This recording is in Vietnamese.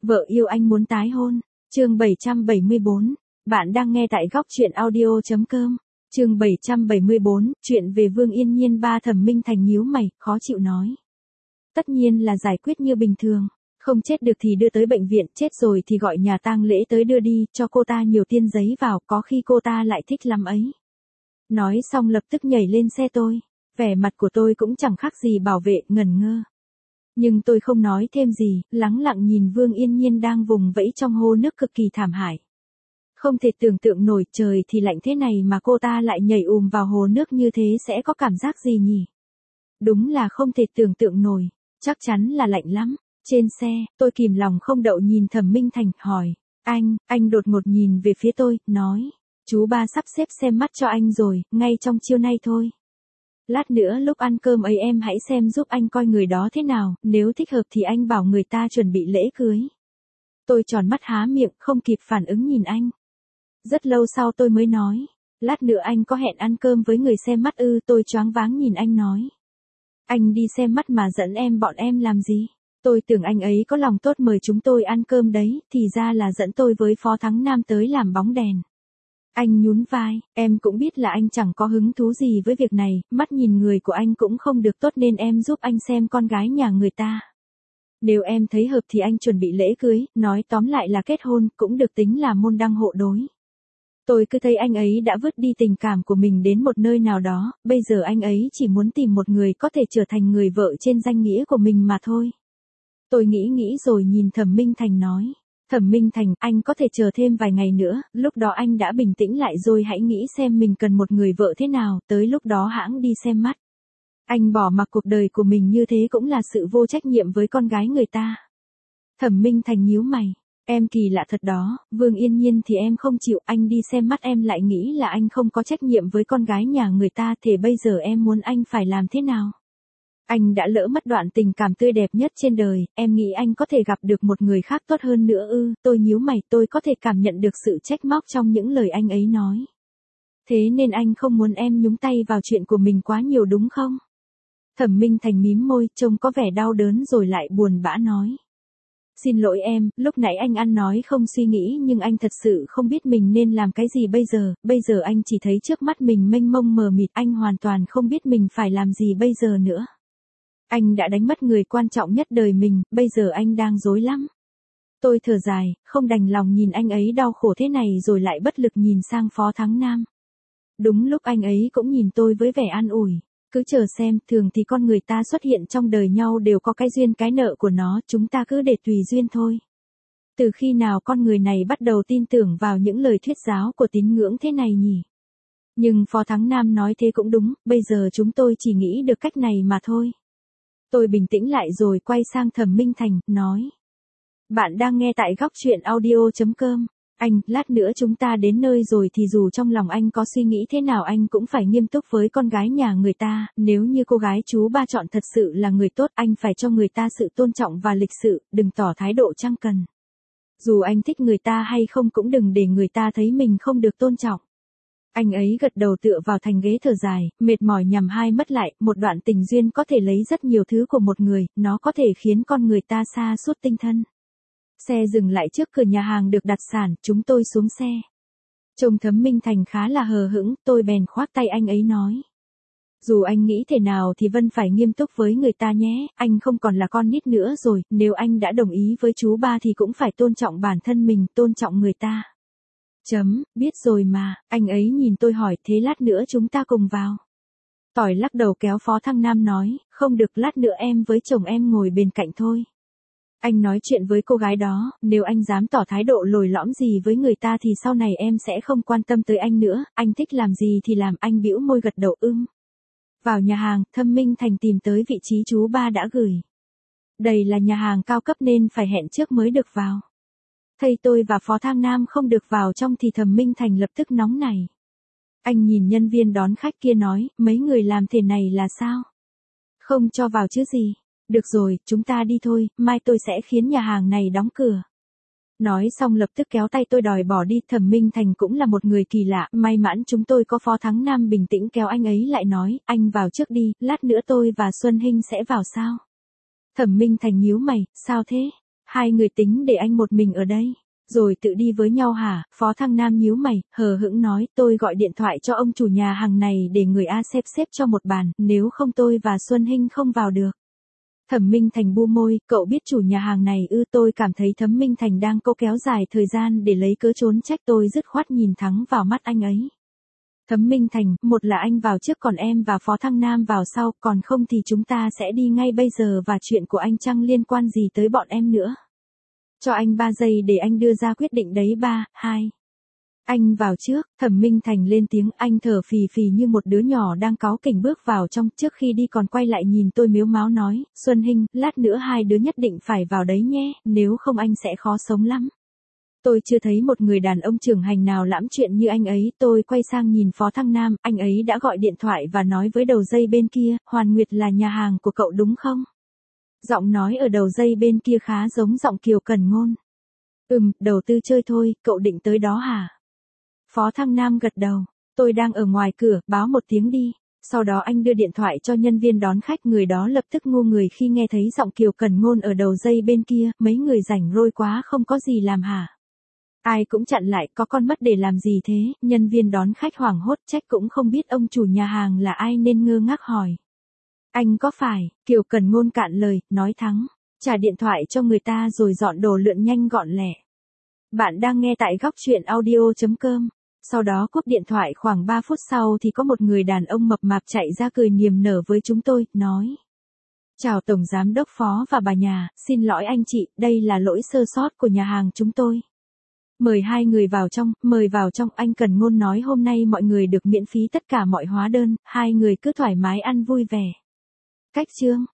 Vợ yêu anh muốn tái hôn. Chương 774. Bạn đang nghe tại góc truyện audio.com. Chương 774, chuyện về Vương Yên Nhiên. Ba Thẩm Minh Thành nhíu mày, khó chịu nói. Tất nhiên là giải quyết như bình thường. Không chết được thì đưa tới bệnh viện, chết rồi thì gọi nhà tang lễ tới đưa đi, cho cô ta nhiều tiền giấy vào, có khi cô ta lại thích lắm ấy. Nói xong lập tức nhảy lên xe tôi. Vẻ mặt của tôi cũng chẳng khác gì bảo vệ, ngẩn ngơ. Nhưng tôi không nói thêm gì, lắng lặng nhìn Vương Yên Nhiên đang vùng vẫy trong hồ nước cực kỳ thảm hại. Không thể tưởng tượng nổi, trời thì lạnh thế này mà cô ta lại nhảy vào hồ nước như thế sẽ có cảm giác gì nhỉ? Đúng là không thể tưởng tượng nổi, chắc chắn là lạnh lắm. Trên xe, tôi kìm lòng không đậu nhìn Thẩm Minh Thành, hỏi. Anh đột ngột nhìn về phía tôi, nói. Chú ba sắp xếp xem mắt cho anh rồi, ngay trong chiều nay thôi. Lát nữa lúc ăn cơm ấy em hãy xem giúp anh coi người đó thế nào, nếu thích hợp thì anh bảo người ta chuẩn bị lễ cưới. Tôi tròn mắt há miệng, không kịp phản ứng nhìn anh. Rất lâu sau tôi mới nói. Lát nữa anh có hẹn ăn cơm với người xem mắt ư? Tôi choáng váng nhìn anh nói. Anh đi xem mắt mà dẫn bọn em làm gì? Tôi tưởng anh ấy có lòng tốt mời chúng tôi ăn cơm đấy, thì ra là dẫn tôi với Phó Thắng Nam tới làm bóng đèn. Anh nhún vai, em cũng biết là anh chẳng có hứng thú gì với việc này, mắt nhìn người của anh cũng không được tốt nên em giúp anh xem con gái nhà người ta. Nếu em thấy hợp thì anh chuẩn bị lễ cưới, nói tóm lại là kết hôn, cũng được tính là môn đăng hộ đối. Tôi cứ thấy anh ấy đã vứt đi tình cảm của mình đến một nơi nào đó, bây giờ anh ấy chỉ muốn tìm một người có thể trở thành người vợ trên danh nghĩa của mình mà thôi. Tôi nghĩ rồi nhìn Thẩm Minh Thành nói. Thẩm Minh Thành, anh có thể chờ thêm vài ngày nữa, lúc đó anh đã bình tĩnh lại rồi hãy nghĩ xem mình cần một người vợ thế nào, tới lúc đó hãng đi xem mắt. Anh bỏ mặc cuộc đời của mình như thế cũng là sự vô trách nhiệm với con gái người ta. Thẩm Minh Thành nhíu mày. Em kỳ lạ thật đó, Vương Yên Nhiên thì em không chịu, anh đi xem mắt em lại nghĩ là anh không có trách nhiệm với con gái nhà người ta, thế bây giờ em muốn anh phải làm thế nào? Anh đã lỡ mất đoạn tình cảm tươi đẹp nhất trên đời, em nghĩ anh có thể gặp được một người khác tốt hơn nữa ư? Tôi nhíu mày, tôi có thể cảm nhận được sự trách móc trong những lời anh ấy nói. Thế nên anh không muốn em nhúng tay vào chuyện của mình quá nhiều đúng không? Thẩm Minh Thành mím môi, trông có vẻ đau đớn rồi lại buồn bã nói. Xin lỗi em, lúc nãy anh ăn nói không suy nghĩ nhưng anh thật sự không biết mình nên làm cái gì bây giờ anh chỉ thấy trước mắt mình mênh mông mờ mịt, anh hoàn toàn không biết mình phải làm gì bây giờ nữa. Anh đã đánh mất người quan trọng nhất đời mình, bây giờ anh đang rối lắm. Tôi thở dài, không đành lòng nhìn anh ấy đau khổ thế này rồi lại bất lực nhìn sang Phó Thắng Nam. Đúng lúc anh ấy cũng nhìn tôi với vẻ an ủi. Cứ chờ xem, thường thì con người ta xuất hiện trong đời nhau đều có cái duyên cái nợ của nó, chúng ta cứ để tùy duyên thôi. Từ khi nào con người này bắt đầu tin tưởng vào những lời thuyết giáo của tín ngưỡng thế này nhỉ? Nhưng Phó Thắng Nam nói thế cũng đúng, bây giờ chúng tôi chỉ nghĩ được cách này mà thôi. Tôi bình tĩnh lại rồi quay sang Thẩm Minh Thành, nói. Bạn đang nghe tại góc truyện audio.com. Anh, lát nữa chúng ta đến nơi rồi thì dù trong lòng anh có suy nghĩ thế nào anh cũng phải nghiêm túc với con gái nhà người ta, nếu như cô gái chú ba chọn thật sự là người tốt anh phải cho người ta sự tôn trọng và lịch sự, đừng tỏ thái độ chẳng cần. Dù anh thích người ta hay không cũng đừng để người ta thấy mình không được tôn trọng. Anh ấy gật đầu tựa vào thành ghế thở dài, mệt mỏi nhắm hai mắt lại, một đoạn tình duyên có thể lấy rất nhiều thứ của một người, nó có thể khiến con người ta sa sút tinh thần. Xe dừng lại trước cửa nhà hàng được đặt sẵn, chúng tôi xuống xe. Trông Thẩm Minh Thành khá là hờ hững, tôi bèn khoác tay anh ấy nói. Dù anh nghĩ thế nào thì Vân phải nghiêm túc với người ta nhé, anh không còn là con nít nữa rồi, nếu anh đã đồng ý với chú ba thì cũng phải tôn trọng bản thân mình, tôn trọng người ta. Biết rồi mà, anh ấy nhìn tôi hỏi, thế lát nữa chúng ta cùng vào. Tỏi lắc đầu kéo Phó Thăng Nam nói, không được, lát nữa em với chồng em ngồi bên cạnh thôi. Anh nói chuyện với cô gái đó, nếu anh dám tỏ thái độ lồi lõm gì với người ta thì sau này em sẽ không quan tâm tới anh nữa, anh thích làm gì thì làm, anh bĩu môi gật đầu Vào nhà hàng, Thẩm Minh Thành tìm tới vị trí chú ba đã gửi. Đây là nhà hàng cao cấp nên phải hẹn trước mới được vào. Thấy tôi và Phó Thăng Nam không được vào trong thì Thẩm Minh Thành lập tức nóng nảy. Anh nhìn nhân viên đón khách kia nói, mấy người làm thế này là sao? Không cho vào chứ gì? Được rồi, chúng ta đi thôi, mai tôi sẽ khiến nhà hàng này đóng cửa. Nói xong lập tức kéo tay tôi đòi bỏ đi. Thẩm Minh Thành cũng là một người kỳ lạ, may mắn chúng tôi có Phó Thắng Nam bình tĩnh kéo anh ấy lại nói, anh vào trước đi, lát nữa tôi và Xuân Hinh sẽ vào sao? Thẩm Minh Thành nhíu mày, sao thế? Hai người tính để anh một mình ở đây, rồi tự đi với nhau hả? Phó Thăng Nam nhíu mày, hờ hững nói, tôi gọi điện thoại cho ông chủ nhà hàng này để người A xếp cho một bàn, nếu không tôi và Xuân Hinh không vào được. Thẩm Minh Thành bu môi, cậu biết chủ nhà hàng này ư? Tôi cảm thấy Thẩm Minh Thành đang cố kéo dài thời gian để lấy cớ trốn trách, tôi dứt khoát nhìn thẳng vào mắt anh ấy. Thẩm Minh Thành, một là anh vào trước còn em và Phó Thăng Nam vào sau, còn không thì chúng ta sẽ đi ngay bây giờ và chuyện của anh chẳng liên quan gì tới bọn em nữa. Cho anh 3 giây để anh đưa ra quyết định đấy. 3, 2. Anh vào trước, Thẩm Minh Thành lên tiếng, anh thở phì phì như một đứa nhỏ đang cáu kỉnh bước vào trong, trước khi đi còn quay lại nhìn tôi mếu máo nói, Xuân Hinh, lát nữa hai đứa nhất định phải vào đấy nhé, nếu không anh sẽ khó sống lắm. Tôi chưa thấy một người đàn ông trưởng thành nào lãm chuyện như anh ấy. Tôi quay sang nhìn Phó Thăng Nam, anh ấy đã gọi điện thoại và nói với đầu dây bên kia, Hoàn Nguyệt là nhà hàng của cậu đúng không? Giọng nói ở đầu dây bên kia khá giống giọng Kiều Cần Ngôn. Đầu tư chơi thôi, cậu định tới đó hả? Phó Thăng Nam gật đầu, tôi đang ở ngoài cửa, báo một tiếng đi. Sau đó anh đưa điện thoại cho nhân viên đón khách, người đó lập tức ngu người khi nghe thấy giọng Kiều Cần Ngôn ở đầu dây bên kia, mấy người rảnh rỗi quá không có gì làm hả? Ai cũng chặn lại, có con mất để làm gì thế? Nhân viên đón khách hoảng hốt, trách cũng không biết ông chủ nhà hàng là ai nên ngơ ngác hỏi. Anh có phải? Kiều Cần Ngôn cạn lời, nói thắng, trả điện thoại cho người ta rồi dọn đồ lượn nhanh gọn lẹ. Bạn đang nghe tại góc truyện audio.com. Sau đó cúp điện thoại, khoảng 3 phút sau thì có một người đàn ông mập mạp chạy ra cười niềm nở với chúng tôi, nói. Chào Tổng Giám đốc Phó và bà nhà, xin lỗi anh chị, đây là lỗi sơ sót của nhà hàng chúng tôi. Mời hai người vào trong, mời vào trong, anh Cần Ngôn nói hôm nay mọi người được miễn phí tất cả mọi hóa đơn, hai người cứ thoải mái ăn vui vẻ. Cách chương.